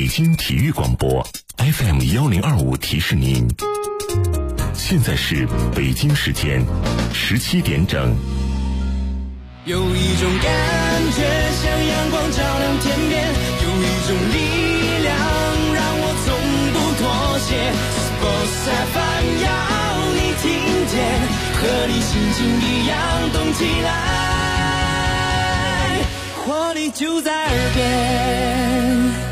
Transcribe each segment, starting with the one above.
京体育广播 FM1025提示您，现在是北京时间17点整。 有一种感觉像阳光照亮天边，有一种力量让我从不妥协。Sports FM 要你听见，和你心情一样动起来，活力就在耳边。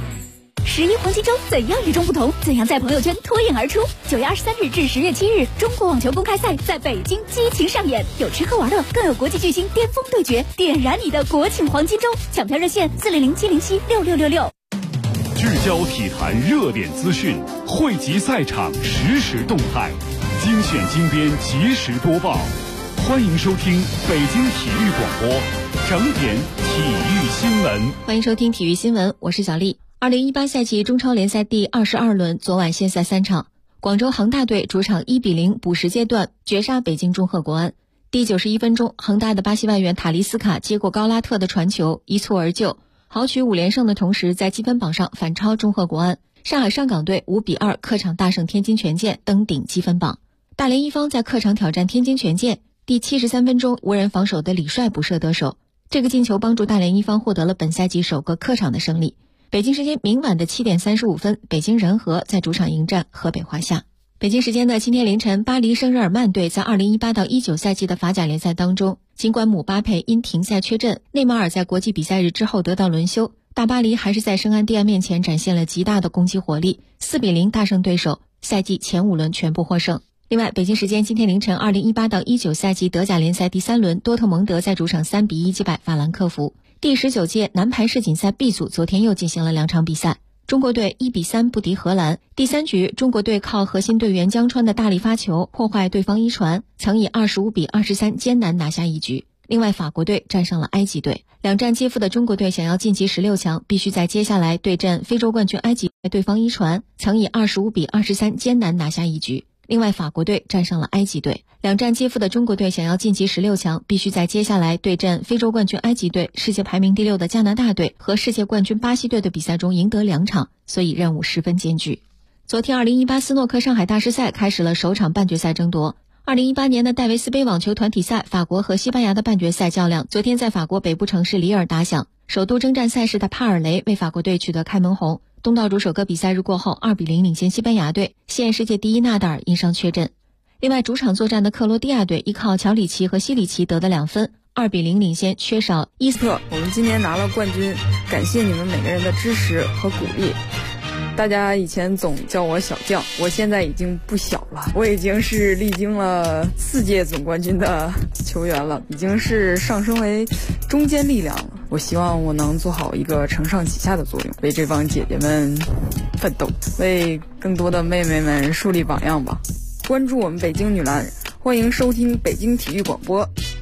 11黄金周怎样与众不同？怎样在朋友圈脱颖而出？9月23日至10月7日，中国网球公开赛在北京激情上演，有吃喝玩乐，更有国际巨星巅峰对决，点燃你的国庆黄金周！抢票热线400-707-6666。 聚焦体坛热点资讯，汇集赛场实时动态，精选精编及时播报。欢迎收听北京体育广播，整点体育新闻。 欢迎收听体育新闻，我是小丽。2018赛季中超联赛第22轮昨晚先赛3场，广州恒大队主场1-0补时阶段绝杀北京中赫国安。第91分钟，恒大的巴西外援塔利斯卡接过高拉特的传球，一蹴而就，豪取5连胜的同时，在积分榜上反超中赫国安。上海上港队5-2客场大胜天津权健，登顶积分榜。大连一方在客场挑战天津权健，第73分钟无人防守的李帅补射得手，这个进球帮助大连一方获得了本赛季首个客场的胜利。北京时间明晚的7点35分，北京人和在主场迎战河北华夏。北京时间的今天凌晨，巴黎圣日耳曼队在2018到19赛季的法甲联赛当中，尽管姆巴佩因停赛缺阵，内马尔在国际比赛日之后得到轮休，大巴黎还是在圣安蒂安面前展现了极大的攻击火力，4-0大胜对手，赛季前5轮全部获胜。另外，北京时间今天凌晨，2018到19赛季德甲联赛第3轮，多特蒙德在主场3-1击败法兰克福。第19届男排世锦赛 B 组昨天又进行了2场比赛，中国队1-3不敌荷兰。第3局，中国队靠核心队员江川的大力发球破坏对方一传，曾以25-23艰难拿下一局。另外，法国队战胜了埃及队。两战皆负的中国队想要晋级16强，必须在接下来对阵非洲冠军埃及，对方一传，曾以25-23艰难拿下一局。另外，法国队战胜了埃及队。两战皆负的中国队想要晋级16强，必须在接下来对阵非洲冠军埃及队、世界排名第6的加拿大队和世界冠军巴西队的比赛中赢得2场，所以任务十分艰巨。昨天2018斯诺克上海大师赛开始了首场半决赛争夺。2018年的戴维斯杯网球团体赛，法国和西班牙的半决赛较量昨天在法国北部城市里尔打响。首度征战赛事的帕尔雷为法国队取得开门红，东道主首个比赛日过后2-0领先西班牙队，现世界第一纳达尔因伤缺阵。另外，主场作战的克罗地亚队依靠乔里奇和西里奇得的2分，2-0领先缺少伊斯特。 我们今年拿了冠军，感谢你们每个人的支持和鼓励。大家以前总叫我小将，我现在已经不小了，我已经是历经了4届总冠军的球员了，已经是上升为中坚力量了。我希望我能做好一个承上启下的作用，为这帮姐姐们奋斗，为更多的妹妹们树立榜样吧。关注我们北京女篮，欢迎收听北京体育广播。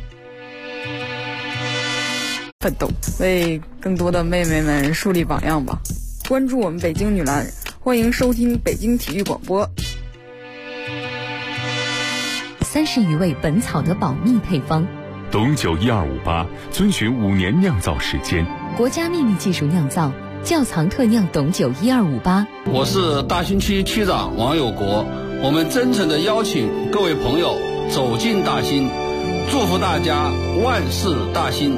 奋斗，为更多的妹妹们树立榜样吧。关注我们北京女篮，欢迎收听北京体育广播。 30余味本草的保密配方， 懂91258，遵循5年酿造时间， 国家秘密技术酿造，窖藏特酿懂91258。 我是大兴区区长王有国，我们真诚地邀请各位朋友走进大兴，祝福大家万事大兴。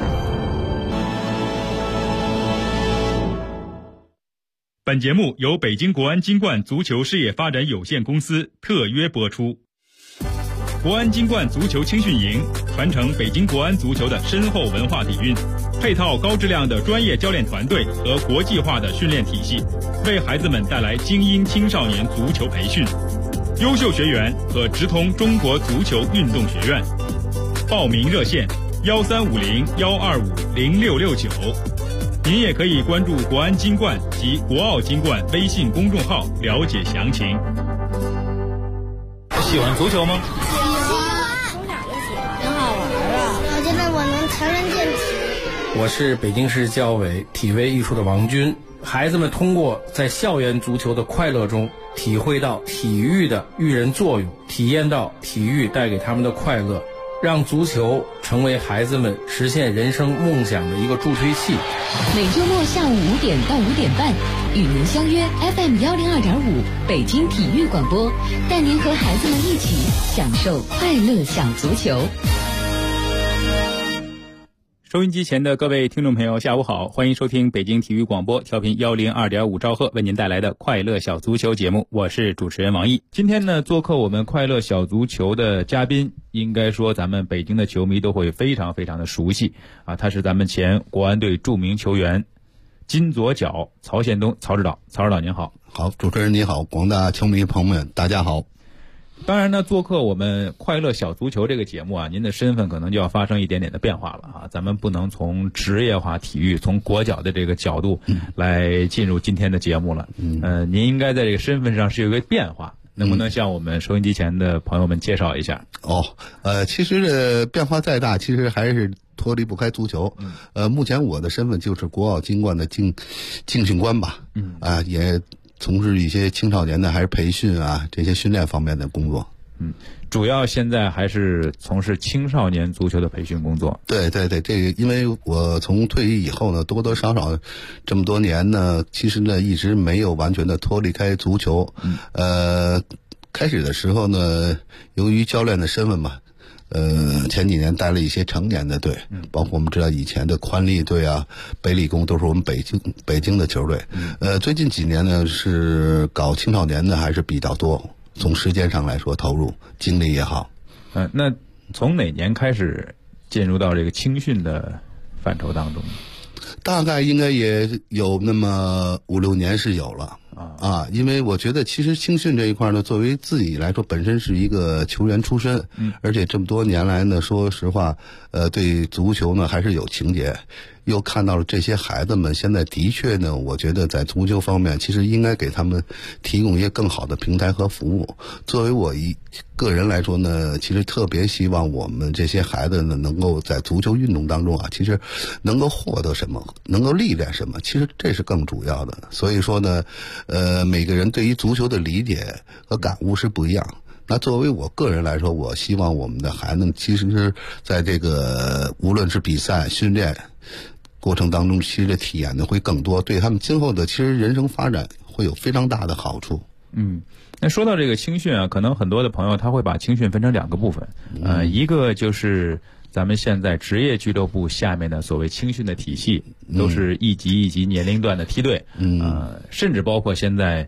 本节目由北京国安金冠足球事业发展有限公司特约播出。国安金冠足球青训营传承北京国安足球的深厚文化底蕴，配套高质量的专业教练团队和国际化的训练体系，为孩子们带来精英青少年足球培训。优秀学员可直通中国足球运动学院。报名热线1350-125-0669。您也可以关注国安金冠及国奥金冠微信公众号了解详情。喜欢足球吗？ 喜欢，从哪就喜欢，挺好玩啊！我觉得我能强身健体。 我是北京市教委体卫艺术的王军。孩子们通过在校园足球的快乐中，体会到体育的育人作用，体验到体育带给他们的快乐，让足球成为孩子们实现人生梦想的一个助推器。 每周末下午5点到5点半， 与您相约 FM102.5北京体育广播，带您和孩子们一起享受快乐小足球。 收音机前的各位听众朋友，下午好，欢迎收听北京体育广播调频102.5兆赫为您带来的快乐小足球节目，我是主持人王毅。今天呢，做客我们快乐小足球的嘉宾，应该说咱们北京的球迷都会非常非常的熟悉啊，他是咱们前国安队著名球员金左脚曹宪东曹指导。曹指导您好。 好，主持人你好，广大球迷朋友们大家好。 当然呢，做客我们快乐小足球这个节目啊，您的身份可能就要发生一点点的变化了啊。咱们不能从职业化体育、从国脚的这个角度来进入今天的节目了。您应该在这个身份上是有一个变化，能不能向我们收音机前的朋友们介绍一下？ 其实变化再大，其实还是脱离不开足球。目前我的身份就是国奥金冠的竞训官吧。也从事一些青少年的还是培训啊这些训练方面的工作。 主要现在还是从事青少年足球的培训工作。对， 这个因为我从退役以后呢，多多少少这么多年呢，其实呢一直没有完全的脱离开足球。开始的时候呢，由于教练的身份嘛，前几年带了一些成年的队，包括我们知道以前的宽力队啊、北理工都是我们北京的球队。最近几年呢是搞青少年的还是比较多，从时间上来说投入精力也好。 那从哪年开始进入到这个青训的范畴当中？ 大概应该也有那么5-6年是有了。因为我觉得其实青训这一块呢，作为自己来说本身是一个球员出身，而且这么多年来呢，说实话对足球呢还是有情节，又看到了这些孩子们现在的确呢，我觉得在足球方面其实应该给他们提供一些更好的平台和服务。作为我一个人来说呢，其实特别希望我们这些孩子呢能够在足球运动当中啊，其实能够获得什么，能够历练什么，其实这是更主要的。所以说呢每个人对于足球的理解和感悟是不一样。那作为我个人来说，我希望我们的孩子其实是在这个无论是比赛训练过程当中，其实体验的会更多，对他们今后的其实人生发展会有非常大的好处。 那说到这个青训啊，可能很多的朋友他会把青训分成2个部分。一个就是咱们现在职业俱乐部下面的所谓青训的体系，都是一级一级年龄段的梯队，甚至包括现在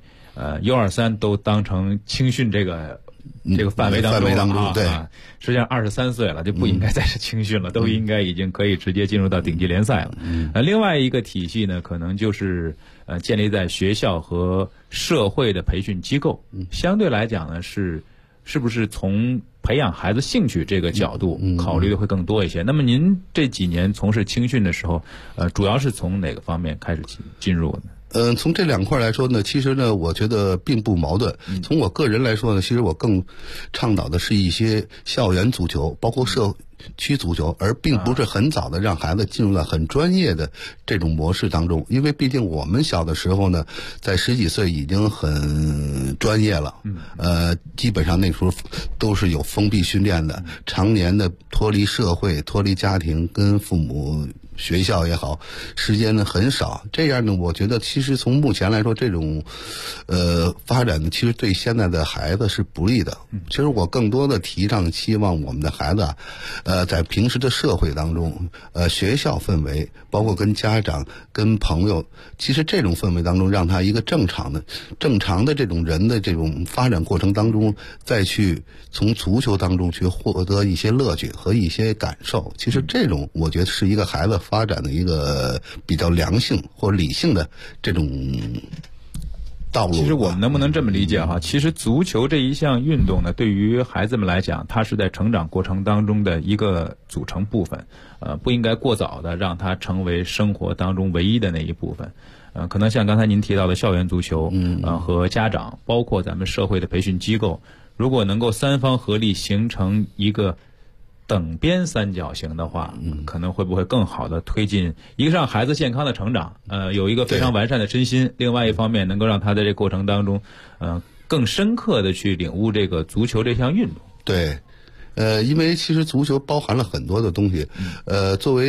U23都当成青训这个范围当中对， 实际上23岁了就不应该再是青训了，都应该已经可以直接进入到顶级联赛了。另外一个体系呢，可能就是建立在学校和社会的培训机构，相对来讲呢是不是从培养孩子兴趣这个角度考虑的会更多一些？那么您这几年从事青训的时候，主要是从哪个方面开始进入呢？ 从这2块来说呢，其实呢，我觉得并不矛盾。从我个人来说呢，其实我更倡导的是一些校园足球，包括社区足球，而并不是很早的让孩子进入到很专业的这种模式当中。因为毕竟我们小的时候呢，在10几岁已经很专业了，基本上那时候都是有封闭训练的，常年的脱离社会、脱离家庭，跟父母学校也好，时间呢很少。这样呢，我觉得其实从目前来说，这种发展呢，其实对现在的孩子是不利的。其实我更多的提倡希望我们的孩子在平时的社会当中，学校氛围，包括跟家长、跟朋友，其实这种氛围当中，让他一个正常的这种人的这种发展过程当中，再去从足球当中去获得一些乐趣和一些感受。其实这种我觉得是一个孩子发展的一个比较良性或理性的这种道路。 其实我们能不能这么理解哈？其实足球这一项运动呢，对于孩子们来讲，它是在成长过程当中的一个组成部分，不应该过早的让它成为生活当中唯一的那一部分。可能像刚才您提到的校园足球，和家长，包括咱们社会的培训机构，如果能够3方合力形成一个等边三角形的话，可能会不会更好的推进一个让孩子健康的成长，有一个非常完善的身心，另外一方面能够让他在这个过程当中更深刻的去领悟这个足球这项运动。 对，因为其实足球包含了很多的东西，作为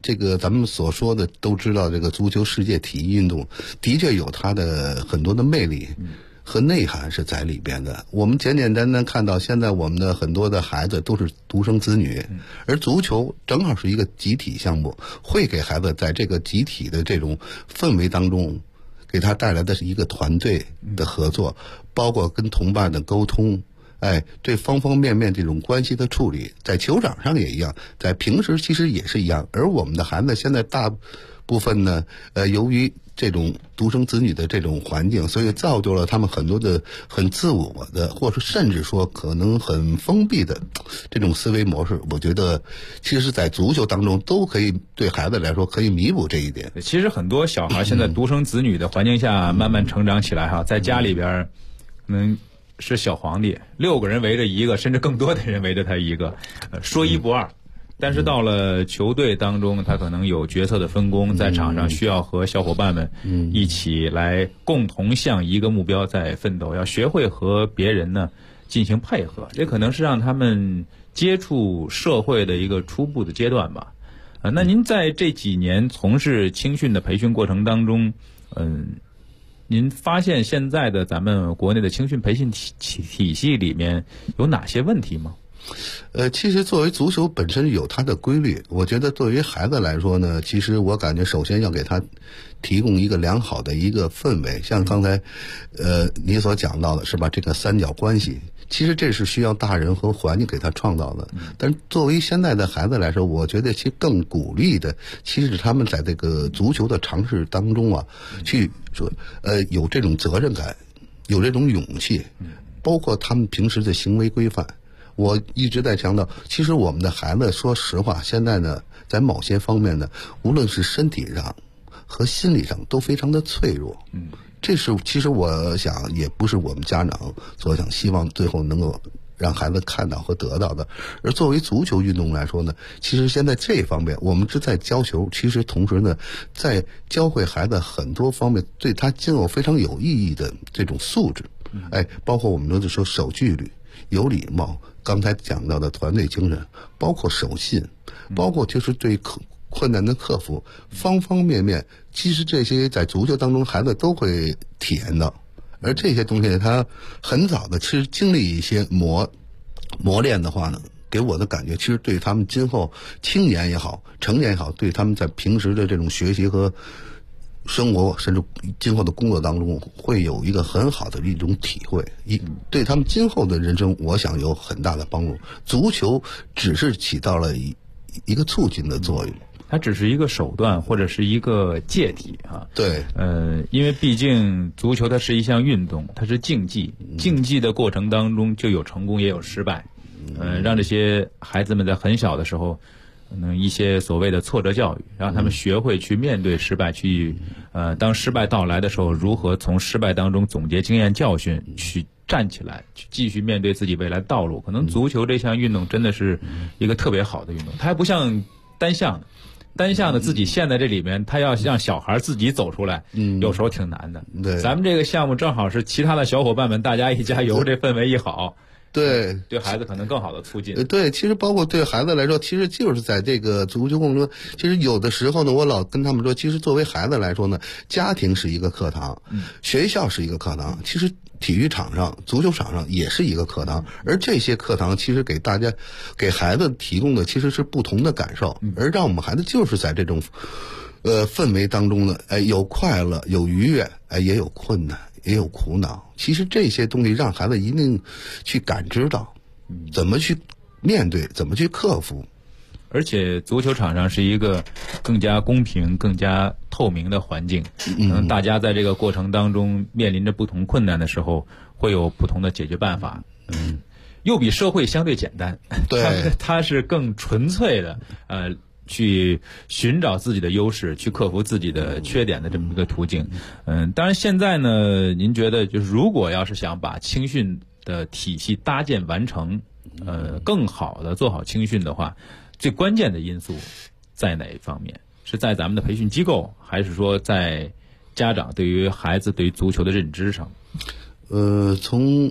这个咱们所说的都知道，这个足球世界体育运动的确有它的很多的魅力和内涵是在里边的。我们简简单单看到现在我们的很多的孩子都是独生子女，而足球正好是一个集体项目，会给孩子在这个集体的这种氛围当中给他带来的是一个团队的合作，包括跟同伴的沟通，对方方面面这种关系的处理，在球场上也一样，在平时其实也是一样。而我们的孩子现在大部分呢，由于这种独生子女的这种环境，所以造就了他们很多的很自我的，或者甚至说可能很封闭的这种思维模式。我觉得其实在足球当中都可以对孩子来说可以弥补这一点。 其实很多小孩现在独生子女的环境下慢慢成长起来哈，在家里边可能是小皇帝，6个人围着一个，甚至更多的人围着他一个，说一不二。但是到了球队当中，他可能有角色的分工，在场上需要和小伙伴们一起来共同向一个目标在奋斗，要学会和别人呢进行配合，这可能是让他们接触社会的一个初步的阶段吧。那您在这几年从事青训的培训过程当中，您发现现在的咱们国内的青训培训体系里面有哪些问题吗？ 其实作为足球本身有它的规律，我觉得对于孩子来说呢，其实我感觉首先要给他提供一个良好的一个氛围，像刚才你所讲到的是吧，这个三角关系，其实这是需要大人和环境给他创造的。但是作为现在的孩子来说，我觉得其实更鼓励的其实是他们在这个足球的尝试当中啊，去说有这种责任感，有这种勇气，包括他们平时的行为规范。我一直在强调，其实我们的孩子说实话现在呢，在某些方面呢，无论是身体上和心理上都非常的脆弱。这是其实我想也不是我们家长所想希望最后能够让孩子看到和得到的。而作为足球运动来说呢，其实现在这方面我们是在教球，其实同时呢在教会孩子很多方面对他今后非常有意义的这种素质。包括我们说守纪律、有礼貌，刚才讲到的团队精神，包括守信，包括就是对困难的克服，方方面面，其实这些在足球当中孩子都会体验到。而这些东西他很早的其实经历一些磨练的话呢，给我的感觉其实对他们今后青年也好成年也好，对他们在平时的这种学习和生活甚至今后的工作当中会有一个很好的一种体会，对他们今后的人生我想有很大的帮助。足球只是起到了一个促进的作用， 它只是一个手段或者是一个介体啊。 对， 因为毕竟足球它是一项运动，它是竞技，竞技的过程当中就有成功也有失败，让这些孩子们在很小的时候可能一些所谓的挫折教育，让他们学会去面对失败，去当失败到来的时候，如何从失败当中总结经验教训，去站起来，去继续面对自己未来的道路。可能足球这项运动真的是一个特别好的运动，它还不像单项的自己陷在这里面，他要让小孩自己走出来，有时候挺难的。 对， 咱们这个项目正好是其他的小伙伴们大家一加油，这氛围一好。对孩子可能更好的促进。 对，其实包括对孩子来说，其实就是在这个足球过程中，其实有的时候呢，我老跟他们说，其实作为孩子来说呢，家庭是一个课堂，学校是一个课堂，其实体育场上、足球场上也是一个课堂，而这些课堂其实给孩子提供的其实是不同的感受，而让我们孩子就是在这种氛围当中呢，有快乐，有愉悦，也有困难，也有苦恼。其实这些东西让孩子一定去感知到，怎么去面对，怎么去克服。 而且足球场上是一个更加公平、更加透明的环境，大家在这个过程当中面临着不同困难的时候，会有不同的解决办法。又比社会相对简单， 对， 它是更纯粹的，去寻找自己的优势，去克服自己的缺点的这么一个途径。当然现在呢，您觉得就是如果要是想把青训的体系搭建完成，更好的做好青训的话，最关键的因素在哪一方面？是在咱们的培训机构，还是说在家长对于孩子对于足球的认知上？ 从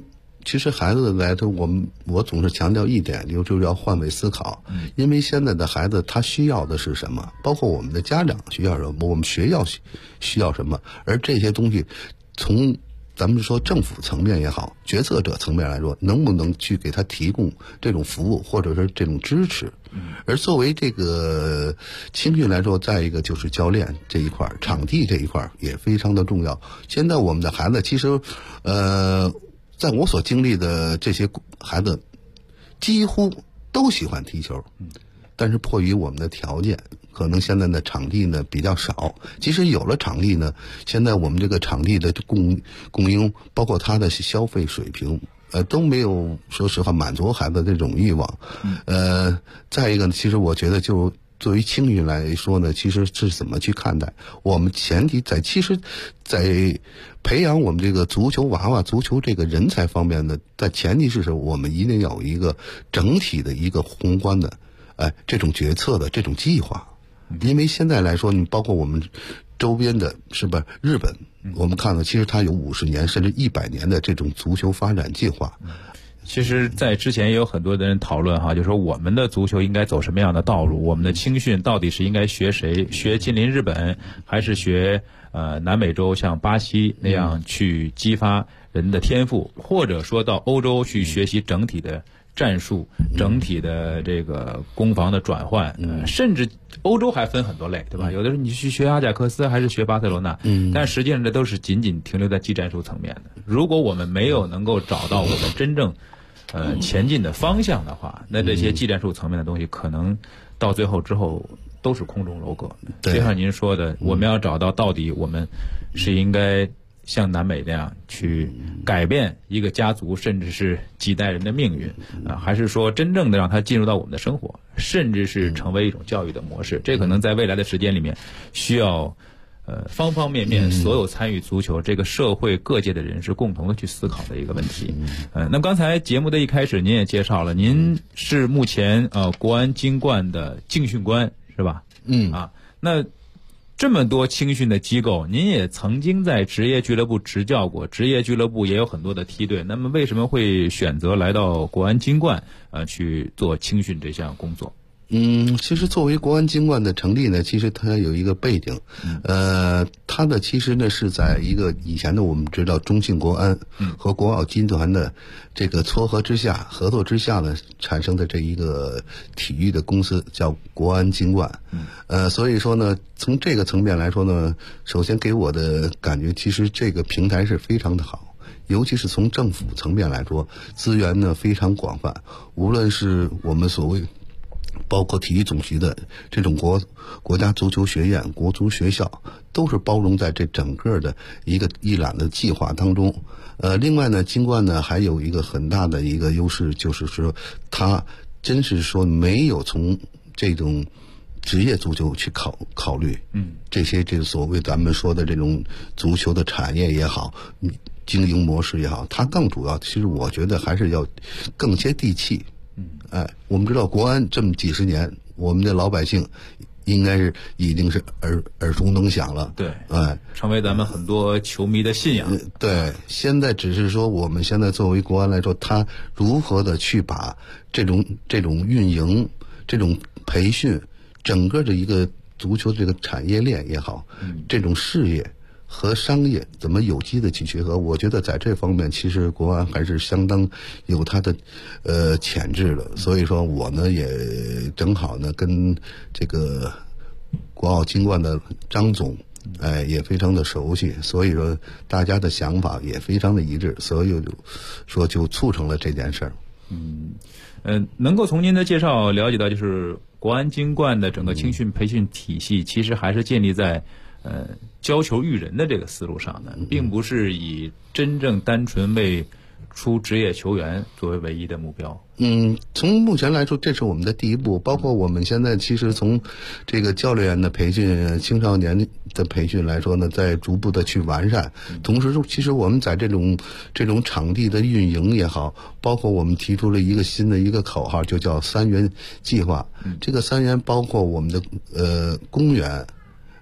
其实孩子来说，我总是强调一点，就是要换位思考。因为现在的孩子他需要的是什么，包括我们的家长需要什么，我们学校需要什么，而这些东西从咱们说政府层面也好，决策者层面来说，能不能去给他提供这种服务或者是这种支持？而作为这个青训来说，再一个就是教练这一块，场地这一块也非常的重要。现在我们的孩子其实，在我所经历的这些孩子，几乎都喜欢踢球，但是迫于我们的条件，可能现在的场地呢比较少。即使有了场地呢，现在我们这个场地的供应，包括它的消费水平，都没有说实话满足孩子这种欲望。再一个呢，其实我觉得就作为青训来说呢，其实是怎么去看待？我们前提在培养我们这个足球娃娃、足球这个人才方面呢，在前提是我们一定要有一个整体的一个宏观的，这种决策的这种计划。因为现在来说，你包括我们周边的是吧？日本，我们看到其实它有50年甚至100年的这种足球发展计划。 其实在之前也有很多的人讨论哈，就是说我们的足球应该走什么样的道路，我们的青训到底是应该学谁，学近邻日本，还是学南美洲像巴西那样去激发人的天赋，或者说到欧洲去学习整体的战术，整体的这个攻防的转换，甚至欧洲还分很多类，对吧？有的时候你去学阿贾克斯还是学巴塞罗那，但实际上这都是仅仅停留在技战术层面的。如果我们没有能够找到我们真正前进的方向的话，那这些技战术层面的东西可能到最后之后都是空中楼阁。就像您说的，我们要找到底我们是应该像南美那样去改变一个家族甚至是几代人的命运还是说真正的让它进入到我们的生活，甚至是成为一种教育的模式？这可能在未来的时间里面需要方方面面所有参与足球这个社会各界的人士共同的去思考的一个问题。那么刚才节目的一开始您也介绍了，您是目前国安金冠的竞训官是吧？那这么多青训的机构，您也曾经在职业俱乐部执教过，职业俱乐部也有很多的梯队，那么为什么会选择来到国安金冠去做青训这项工作？ 其实作为国安金冠的成立呢，其实它有一个背景，它的其实呢是在一个以前的我们知道中信国安和国奥金团的这个撮合之下、合作之下呢产生的这一个体育的公司叫国安金冠。所以说呢，从这个层面来说呢，首先给我的感觉，其实这个平台是非常的好。尤其是从政府层面来说，资源呢非常广泛，无论是我们所谓包括体育总局的这种国家足球学院、国足学校，都是包容在这整个的一揽的计划当中。另外呢，金冠呢还有一个很大的一个优势，就是说它真是说没有从这种职业足球去考虑，这个所谓咱们说的这种足球的产业也好，经营模式也好，它更主要，其实我觉得还是要更接地气。我们知道国安这么几十年，我们的老百姓应该是已经是耳熟能详了。 对，成为咱们很多球迷的信仰。 对，现在只是说我们现在作为国安来说，他如何的去把这种运营、这种培训，整个的一个足球这个产业链也好，这种事业和商业怎么有机的去结合？我觉得在这方面，其实国安还是相当有它的潜质的。所以说我呢也正好呢跟这个国奥金冠的张总，也非常的熟悉，所以说大家的想法也非常的一致，所以就促成了这件事儿。 能够从您的介绍了解到，就是国安金冠的整个青训培训体系，其实还是建立在教球育人的这个思路上的，并不是以真正单纯为出职业球员作为唯一的目标。 从目前来说，这是我们的第一步。包括我们现在其实从这个教练员的培训、青少年的培训来说呢，在逐步的去完善。同时，其实我们在这种场地的运营也好，包括我们提出了一个新的一个口号，就叫3元计划。这个3元包括我们的公园。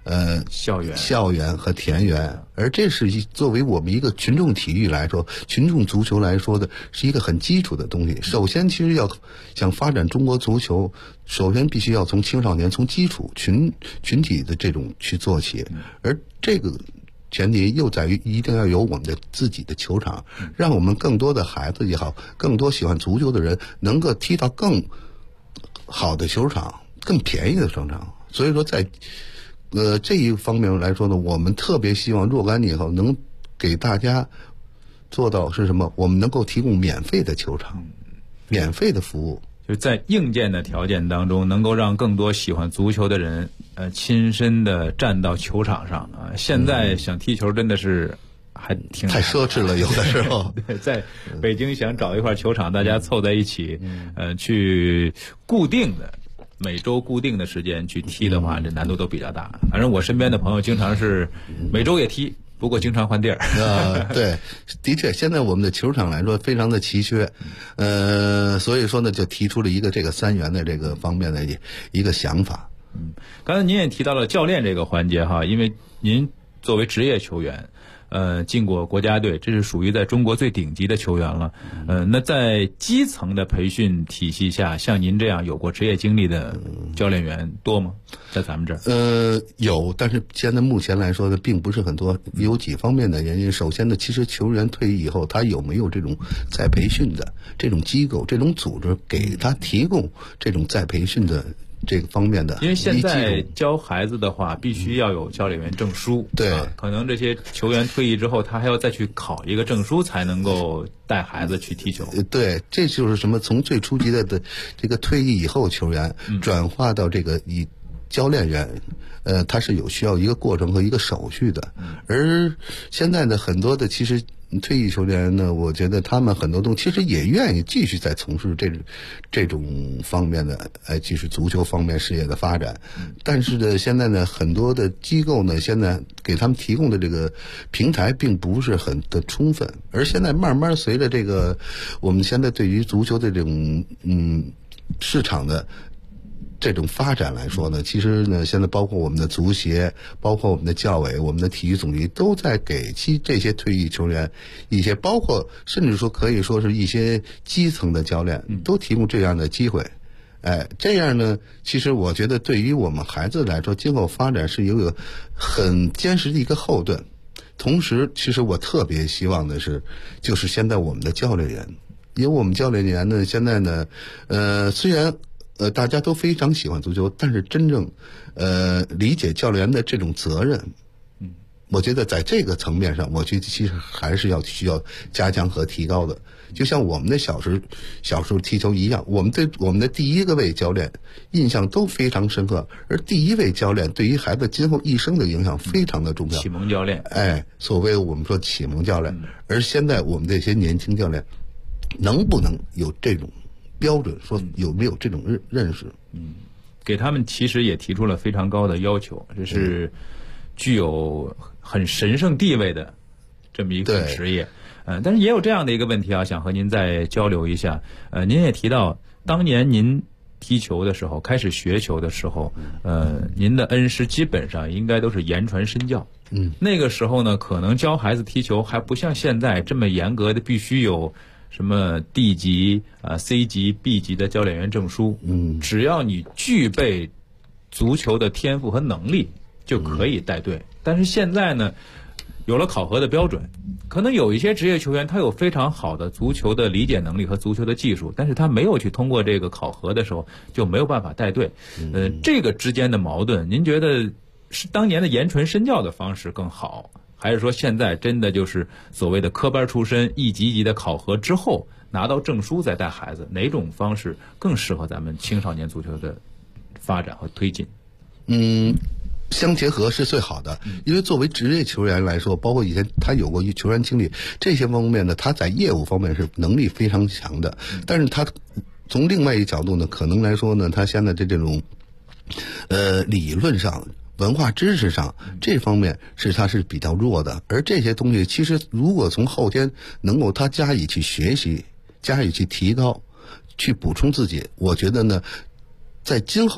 校园和田园，而这是作为我们一个群众体育来说，群众足球来说的是一个很基础的东西。首先，其实要想发展中国足球，首先必须要从青少年、从基础群体的这种去做起，而这个前提又在于一定要有我们的自己的球场，让我们更多的孩子也好，更多喜欢足球的人能够踢到更好的球场，更便宜的球场。所以说在这一方面来说呢，我们特别希望若干年后能给大家做到是什么？我们能够提供免费的球场，免费的服务， 就是在硬件的条件当中，能够让更多喜欢足球的人亲身的站到球场上啊。现在想踢球真的是还挺太奢侈了，有的时候。 对，在北京想找一块球场，大家凑在一起，去固定的。每周固定的时间去踢的话，这难度都比较大。反正我身边的朋友经常是每周也踢，不过经常换地儿。 对，的确，现在我们的球场来说非常的奇缺，所以说呢，就提出了一个这个3元的这个方面的一个想法。 刚才您也提到了教练这个环节哈，因为您作为职业球员。进过国家队，这是属于在中国最顶级的球员了。那在基层的培训体系下，像您这样有过职业经历的教练员多吗？在咱们这儿？ 有，但是现在目前来说呢，并不是很多。有几方面的原因。首先呢，其实球员退役以后，他有没有这种再培训的这种机构、这种组织给他提供这种再培训的？这个方面的， 因为现在教孩子的话，必须要有教练员证书。 对， 可能这些球员退役之后，他还要再去考一个证书，才能够带孩子去踢球。 对，这就是什么？从最初级的这个退役以后球员，转化到这个以教练员，他是需要一个过程和一个手续的。而现在的很多的其实。退役球员呢，我觉得他们很多东西其实也愿意继续在从事这种方面的继续足球方面事业的发展，但是呢，现在呢，很多的机构呢，现在给他们提供的这个平台并不是很的充分，而现在慢慢随着这个我们现在对于足球的这种市场的。这种发展来说呢，其实呢，现在包括我们的足协，包括我们的教委，我们的体育总局都在给这些退役球员一些，包括甚至说可以说是一些基层的教练，都提供这样的机会。这样呢，其实我觉得对于我们孩子来说，今后发展是有很坚实的一个后盾。同时，其实我特别希望的是，就是现在我们的教练员，因为我们教练员呢，现在呢，虽然。大家都非常喜欢足球，但是真正理解教练员的这种责任，我觉得在这个层面上，我觉得其实还是需要加强和提高的。就像我们的小时候踢球一样，我们对我们的第一个位教练印象都非常深刻，而第一位教练对于孩子今后一生的影响非常的重要。 启蒙教练， 所谓我们说启蒙教练，而现在我们这些年轻教练能不能有这种标准，说有没有这种认识？ 给他们其实也提出了非常高的要求，这是具有很神圣地位的这么一个职业。但是也有这样的一个问题啊，想和您再交流一下。您也提到，当年您踢球的时候，开始学球的时候，您的恩师基本上应该都是言传身教。那个时候呢，可能教孩子踢球还不像现在这么严格的，必须有。什么 D 级C 级 B 级的教练员证书，只要你具备足球的天赋和能力就可以带队。但是现在呢，有了考核的标准，可能有一些职业球员他有非常好的足球的理解能力和足球的技术，但是他没有去通过这个考核的时候，就没有办法带队。这个之间的矛盾，您觉得是当年的言传身教的方式更好？还是说现在真的就是所谓的科班出身，一级一级的考核之后拿到证书再带孩子，哪种方式更适合咱们青少年足球的发展和推进？ 相结合是最好的，因为作为职业球员来说，包括以前他有过球员经历，这些方面呢，他在业务方面是能力非常强的。但是他从另外一个角度呢，可能来说呢，他现在的这种理论上。文化知识上这方面他是比较弱的，而这些东西其实如果从后天能够他加以去学习，加以去提高，去补充自己，我觉得呢，在今后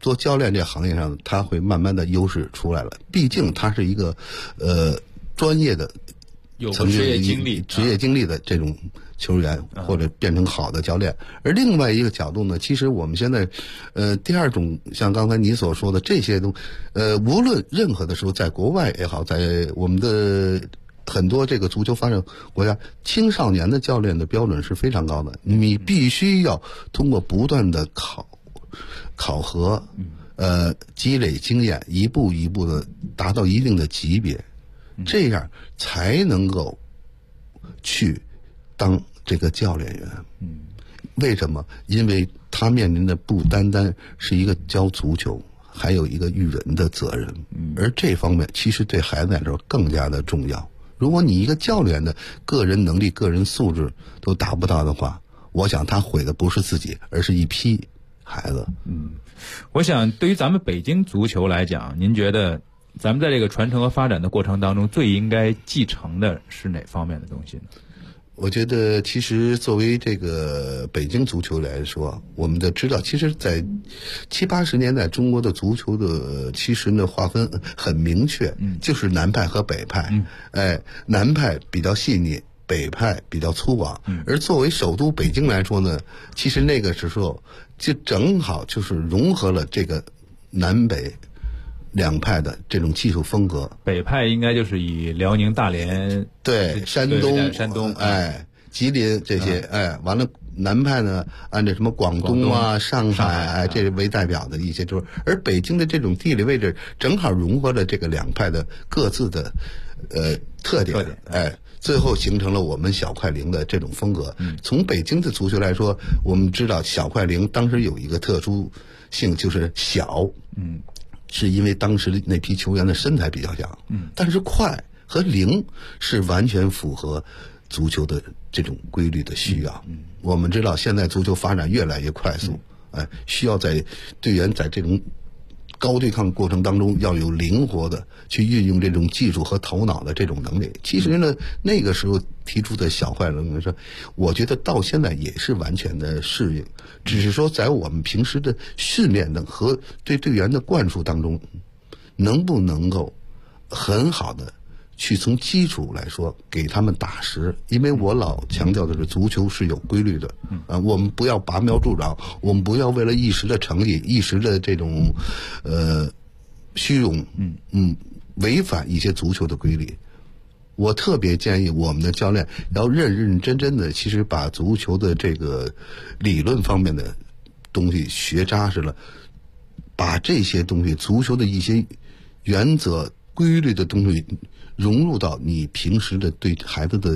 做教练这行业上，他会慢慢的优势出来了。毕竟他是一个专业的有职业经历的这种球员，或者变成好的教练。而另外一个角度呢，其实我们现在第二种像刚才你所说的这些无论任何的时候，在国外也好，在我们的很多这个足球发展国家，青少年的教练的标准是非常高的，你必须要通过不断的考核，积累经验，一步一步的达到一定的级别，这样才能够去当这个教练员。为什么？因为他面临的不单单是一个教足球，还有一个育人的责任，而这方面其实对孩子来说更加的重要。如果你一个教练的个人能力、个人素质都达不到的话，我想他毁的不是自己，而是一批孩子。 我想对于咱们北京足球来讲，您觉得咱们在这个传承和发展的过程当中，最应该继承的是哪方面的东西呢？ 我觉得其实作为这个北京足球来说，我们都知道，其实在70、80年代，中国的足球的其实呢划分很明确，就是南派和北派。南派比较细腻，北派比较粗犷。而作为首都北京来说呢，其实那个时候就正好就是融合了这个南北两派的这种技术风格。 北派应该就是以辽宁、大连、 对山东、吉林这些，完了南派呢按照什么广东啊、上海这为代表的一些就是，而北京的这种地理位置正好融合了这个两派的各自的特点，最后形成了我们小快灵的这种风格。从北京的足球来说，我们知道小快灵当时有一个特殊性，就是小，是因为当时那批球员的身材比较小，但是快和灵是完全符合足球的这种规律的需要。我们知道现在足球发展越来越快速，需要在队员在这种高对抗过程当中要有灵活的去运用这种技术和头脑的这种能力。其实呢，那个时候提出的小快灵，我觉得到现在也是完全的适应，只是说在我们平时的训练的和对队员的灌输当中，能不能够很好的去从基础来说给他们打实。因为我老强调的是足球是有规律的，我们不要拔苗助长，我们不要为了一时的成绩、一时的这种虚荣，违反一些足球的规律。我特别建议我们的教练要认认真真的，其实把足球的这个理论方面的东西学扎实了，把这些东西足球的一些原则规律的东西融入到你平时的对孩子的